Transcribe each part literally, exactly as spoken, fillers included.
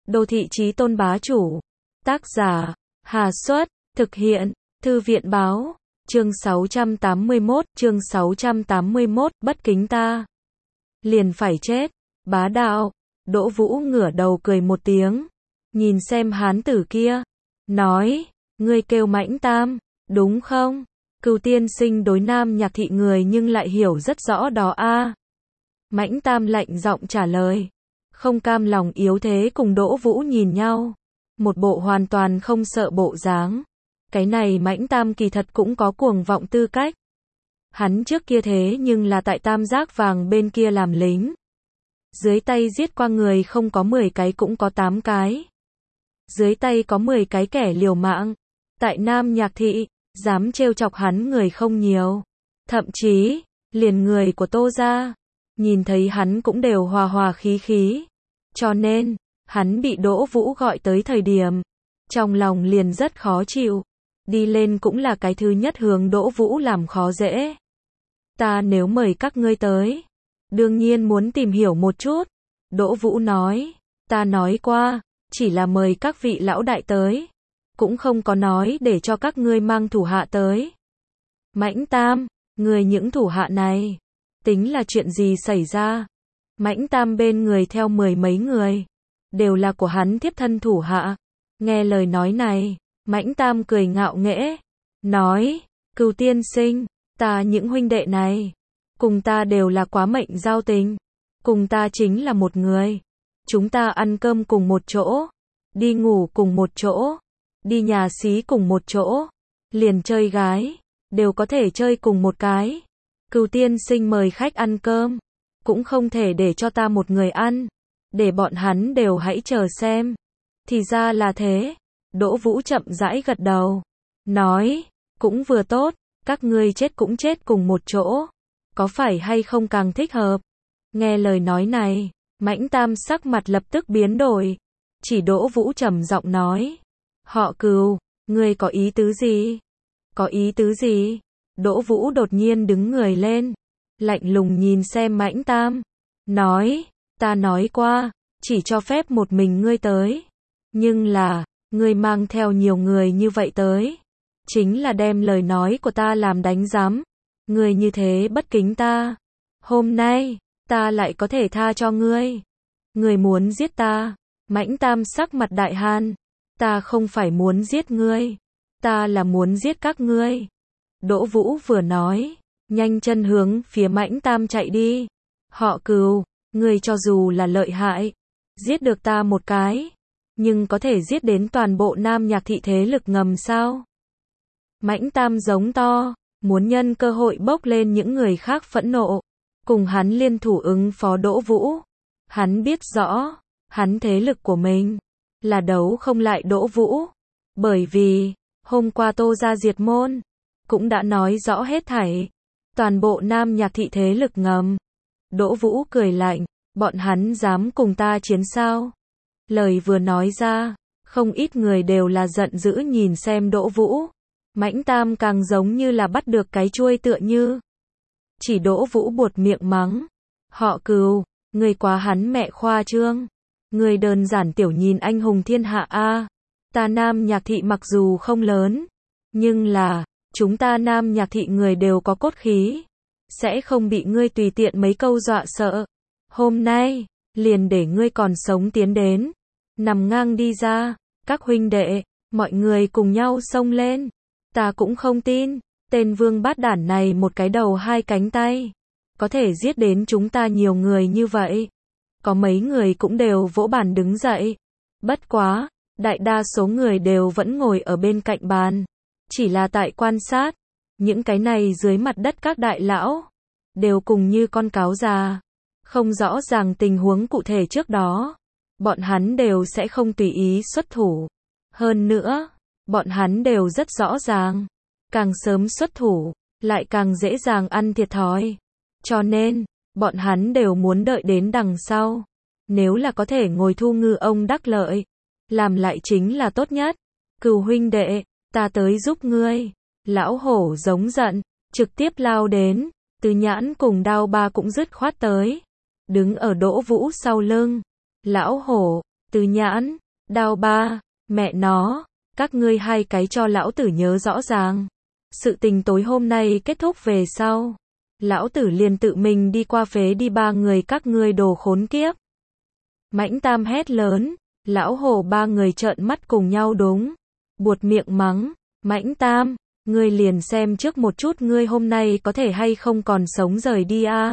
Đô thị chí tôn bá chủ. Tác giả, Hà Xuất, thực hiện, Thư viện báo, chương sáu trăm tám mươi mốt, chương sáu trăm tám mươi mốt, bất kính ta. Liền phải chết, bá đạo, Đỗ Vũ ngửa đầu cười một tiếng, nhìn xem hán tử kia, nói, ngươi kêu Mãnh Tam, đúng không? Cửu tiên sinh đối Nam Nhạc thị người nhưng lại hiểu rất rõ đó a. Mãnh Tam lạnh giọng trả lời, không cam lòng yếu thế cùng Đỗ Vũ nhìn nhau, một bộ hoàn toàn không sợ bộ dáng. Cái này Mãnh Tam kỳ thật cũng có cuồng vọng tư cách. Hắn trước kia thế nhưng là tại Tam Giác Vàng bên kia làm lính. Dưới tay giết qua người không có mười cái cũng có tám cái. Dưới tay có mười cái kẻ liều mạng. Tại Nam Nhạc thị, dám trêu chọc hắn người không nhiều. Thậm chí, liền người của Tô gia, nhìn thấy hắn cũng đều hòa hòa khí khí. Cho nên, hắn bị Đỗ Vũ gọi tới thời điểm, trong lòng liền rất khó chịu. Đi lên cũng là cái thứ nhất hướng Đỗ Vũ làm khó dễ. Ta nếu mời các ngươi tới, đương nhiên muốn tìm hiểu một chút. Đỗ Vũ nói, ta nói qua, chỉ là mời các vị lão đại tới, cũng không có nói để cho các ngươi mang thủ hạ tới. Mãnh Tam, người những thủ hạ này, tính là chuyện gì xảy ra? Mãnh Tam bên người theo mười mấy người, đều là của hắn thiếp thân thủ hạ. Nghe lời nói này, Mãnh Tam cười ngạo nghễ, nói, Cửu tiên sinh, ta những huynh đệ này, cùng ta đều là quá mệnh giao tình, cùng ta chính là một người. Chúng ta ăn cơm cùng một chỗ, đi ngủ cùng một chỗ, đi nhà xí cùng một chỗ, liền chơi gái, đều có thể chơi cùng một cái. Cửu tiên sinh mời khách ăn cơm, cũng không thể để cho ta một người ăn, để bọn hắn đều hãy chờ xem. Thì ra là thế. Đỗ Vũ chậm rãi gật đầu, nói, cũng vừa tốt, các ngươi chết cũng chết cùng một chỗ, có phải hay không càng thích hợp? Nghe lời nói này, Mãnh Tam sắc mặt lập tức biến đổi, chỉ Đỗ Vũ trầm giọng nói, họ Cửu, ngươi có ý tứ gì? Có ý tứ gì? Đỗ Vũ đột nhiên đứng người lên, lạnh lùng nhìn xem Mãnh Tam, nói, ta nói qua, chỉ cho phép một mình ngươi tới, nhưng là, ngươi mang theo nhiều người như vậy tới, chính là đem lời nói của ta làm đánh giám. Ngươi như thế bất kính ta, hôm nay, ta lại có thể tha cho ngươi. Ngươi muốn giết ta? Mãnh Tam sắc mặt đại han, ta không phải muốn giết ngươi, ta là muốn giết các ngươi. Đỗ Vũ vừa nói, nhanh chân hướng phía Mãnh Tam chạy đi. Họ Cửu, ngươi cho dù là lợi hại, giết được ta một cái, nhưng có thể giết đến toàn bộ Nam Nhạc thị thế lực ngầm sao? Mãnh Tam giống to, muốn nhân cơ hội bốc lên những người khác phẫn nộ, cùng hắn liên thủ ứng phó Đỗ Vũ. Hắn biết rõ, hắn thế lực của mình là đấu không lại Đỗ Vũ, bởi vì hôm qua Tô gia diệt môn cũng đã nói rõ hết thảy, toàn bộ Nam Nhạc thị thế lực ngầm. Đỗ Vũ cười lạnh, bọn hắn dám cùng ta chiến sao? Lời vừa nói ra, không ít người đều là giận dữ nhìn xem Đỗ Vũ. Mãnh Tam càng giống như là bắt được cái chuôi tựa như. Chỉ Đỗ Vũ buột miệng mắng, họ Cửu, người quá hắn mẹ khoa trương, người đơn giản tiểu nhìn anh hùng thiên hạ a. Ta Nam Nhạc thị mặc dù không lớn, nhưng là, chúng ta Nam Nhạc thị người đều có cốt khí, sẽ không bị ngươi tùy tiện mấy câu dọa sợ. Hôm nay, liền để ngươi còn sống tiến đến, nằm ngang đi ra, các huynh đệ, mọi người cùng nhau xông lên. Ta cũng không tin, tên vương bát đản này một cái đầu hai cánh tay, có thể giết đến chúng ta nhiều người như vậy. Có mấy người cũng đều vỗ bàn đứng dậy. Bất quá, đại đa số người đều vẫn ngồi ở bên cạnh bàn, chỉ là tại quan sát. Những cái này dưới mặt đất các đại lão, đều cùng như con cáo già, không rõ ràng tình huống cụ thể trước đó. Bọn hắn đều sẽ không tùy ý xuất thủ. Hơn nữa, bọn hắn đều rất rõ ràng, càng sớm xuất thủ, lại càng dễ dàng ăn thiệt thòi. Cho nên, bọn hắn đều muốn đợi đến đằng sau. Nếu là có thể ngồi thu ngư ông đắc lợi, làm lại chính là tốt nhất. Cửu huynh đệ, ta tới giúp ngươi. Lão hổ giống giận, trực tiếp lao đến, Từ Nhãn cùng Đao Ba cũng dứt khoát tới, đứng ở Đỗ Vũ sau lưng. Lão hổ, Từ Nhãn, Đao Ba, mẹ nó, các ngươi hai cái cho lão tử nhớ rõ ràng. Sự tình tối hôm nay kết thúc về sau, lão tử liền tự mình đi qua phế đi ba người các ngươi đồ khốn kiếp. Mãnh Tam hét lớn, lão hổ ba người trợn mắt cùng nhau đúng, buột miệng mắng, Mãnh Tam, ngươi liền xem trước một chút ngươi hôm nay có thể hay không còn sống rời đi a.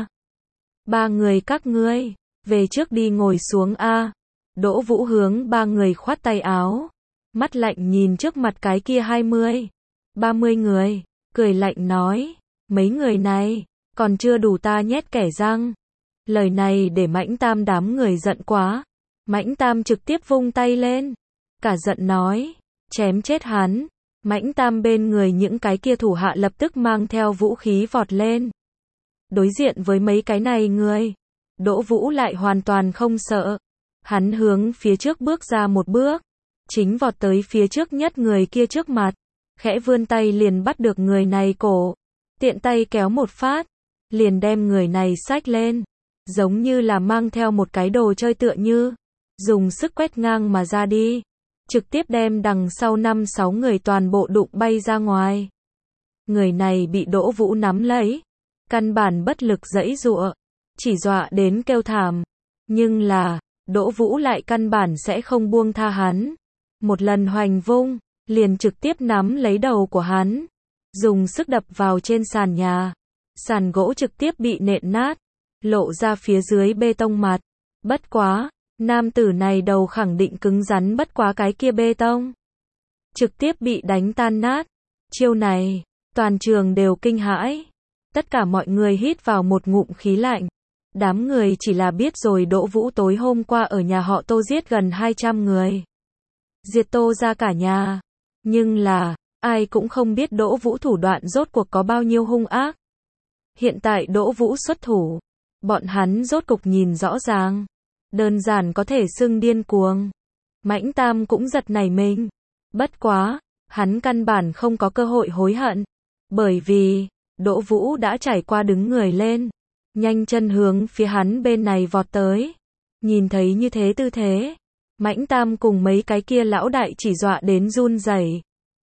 Ba người các ngươi, về trước đi ngồi xuống a. Đỗ Vũ hướng ba người khoát tay áo, mắt lạnh nhìn trước mặt cái kia hai mươi, ba mươi người, cười lạnh nói, mấy người này, còn chưa đủ ta nhét kẻ răng. Lời này để Mãnh Tam đám người giận quá. Mãnh Tam trực tiếp vung tay lên, cả giận nói, chém chết hắn. Mãnh Tam bên người những cái kia thủ hạ lập tức mang theo vũ khí vọt lên. Đối diện với mấy cái này người, Đỗ Vũ lại hoàn toàn không sợ. Hắn hướng phía trước bước ra một bước, chính vọt tới phía trước nhất người kia trước mặt, khẽ vươn tay liền bắt được người này cổ, tiện tay kéo một phát, liền đem người này xách lên, giống như là mang theo một cái đồ chơi tựa như, dùng sức quét ngang mà ra đi, trực tiếp đem đằng sau năm sáu người toàn bộ đụng bay ra ngoài. Người này bị Đỗ Vũ nắm lấy, căn bản bất lực giãy giụa, chỉ dọa đến kêu thảm, nhưng là Đỗ Vũ lại căn bản sẽ không buông tha hắn. Một lần hoành vung, liền trực tiếp nắm lấy đầu của hắn, dùng sức đập vào trên sàn nhà. Sàn gỗ trực tiếp bị nện nát, lộ ra phía dưới bê tông mặt. Bất quá, nam tử này đầu khẳng định cứng rắn bất quá cái kia bê tông. Trực tiếp bị đánh tan nát. Chiêu này, toàn trường đều kinh hãi. Tất cả mọi người hít vào một ngụm khí lạnh. Đám người chỉ là biết rồi Đỗ Vũ tối hôm qua ở nhà họ Tô giết gần hai trăm người. Diệt Tô ra cả nhà. Nhưng là, ai cũng không biết Đỗ Vũ thủ đoạn rốt cuộc có bao nhiêu hung ác. Hiện tại Đỗ Vũ xuất thủ, bọn hắn rốt cục nhìn rõ ràng. Đơn giản có thể xưng điên cuồng. Mãnh Tam cũng giật nảy mình. Bất quá, hắn căn bản không có cơ hội hối hận. Bởi vì, Đỗ Vũ đã trải qua đứng người lên. Nhanh chân hướng phía hắn bên này vọt tới. Nhìn thấy như thế tư thế, Mãnh Tam cùng mấy cái kia lão đại chỉ dọa đến run rẩy.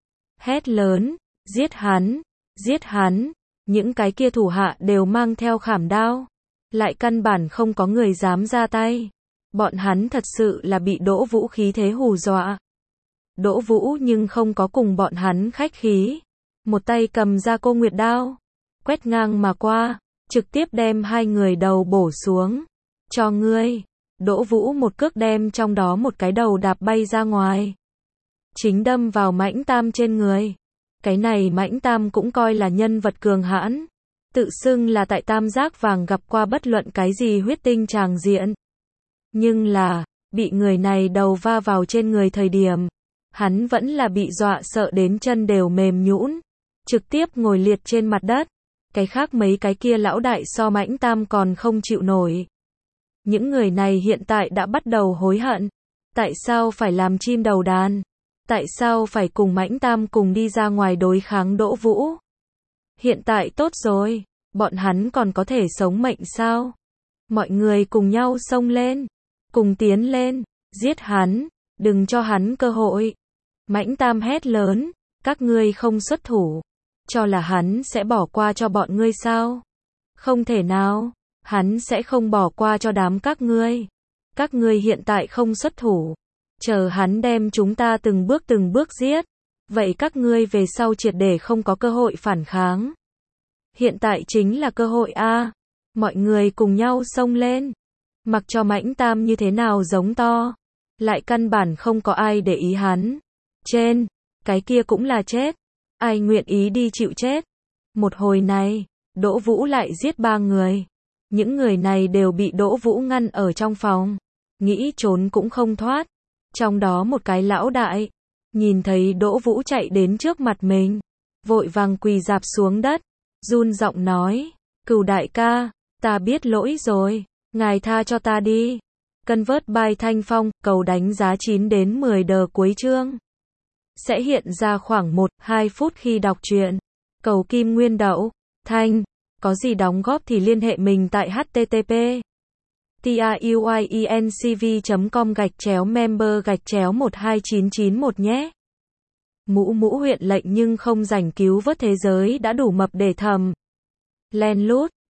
Hét lớn, giết hắn, giết hắn. Những cái kia thủ hạ đều mang theo khảm đao, lại căn bản không có người dám ra tay. Bọn hắn thật sự là bị Đỗ Vũ khí thế hù dọa. Đỗ Vũ nhưng không có cùng bọn hắn khách khí. Một tay cầm ra Cô Nguyệt đao, quét ngang mà qua, trực tiếp đem hai người đầu bổ xuống. Cho ngươi. Đỗ Vũ một cước đem trong đó một cái đầu đạp bay ra ngoài. Chính đâm vào Mãnh Tam trên người. Cái này Mãnh Tam cũng coi là nhân vật cường hãn. Tự xưng là tại Tam Giác Vàng gặp qua bất luận cái gì huyết tinh tràng diện. Nhưng là, bị người này đầu va vào trên người thời điểm, hắn vẫn là bị dọa sợ đến chân đều mềm nhũn, trực tiếp ngồi liệt trên mặt đất. Cái khác mấy cái kia lão đại so Mãnh Tam còn không chịu nổi. Những người này hiện tại đã bắt đầu hối hận. Tại sao phải làm chim đầu đàn? Tại sao phải cùng Mãnh Tam cùng đi ra ngoài đối kháng Đỗ Vũ? Hiện tại tốt rồi, bọn hắn còn có thể sống mệnh sao? Mọi người cùng nhau xông lên, cùng tiến lên, giết hắn, đừng cho hắn cơ hội. Mãnh Tam hét lớn, các ngươi không xuất thủ, cho là hắn sẽ bỏ qua cho bọn ngươi sao? Không thể nào, hắn sẽ không bỏ qua cho đám các ngươi. Các ngươi hiện tại không xuất thủ, chờ hắn đem chúng ta từng bước từng bước giết, vậy các ngươi về sau triệt để không có cơ hội phản kháng. Hiện tại chính là cơ hội a. Mọi người cùng nhau xông lên. Mặc cho Mãnh Tam như thế nào giống to, lại căn bản không có ai để ý hắn. Trên, cái kia cũng là chết. Ai nguyện ý đi chịu chết. Một hồi này, Đỗ Vũ lại giết ba người. Những người này đều bị Đỗ Vũ ngăn ở trong phòng, nghĩ trốn cũng không thoát. Trong đó một cái lão đại, nhìn thấy Đỗ Vũ chạy đến trước mặt mình, vội vàng quỳ rạp xuống đất, run giọng nói, Cửu đại ca, ta biết lỗi rồi, ngài tha cho ta đi. Convert by Thanh Phong, cầu đánh giá chín đến mười đờ cuối chương. Sẽ hiện ra khoảng một đến hai phút khi đọc truyện. Cầu Kim Nguyên Đậu, Thanh, có gì đóng góp thì liên hệ mình tại H T T P tiuyiencv chấm com gạch chéo member gạch chéo một hai chín chín một nhé. Mũ mũ huyện lệnh nhưng không rảnh cứu vớt thế giới đã đủ mập để thầm. Len lút.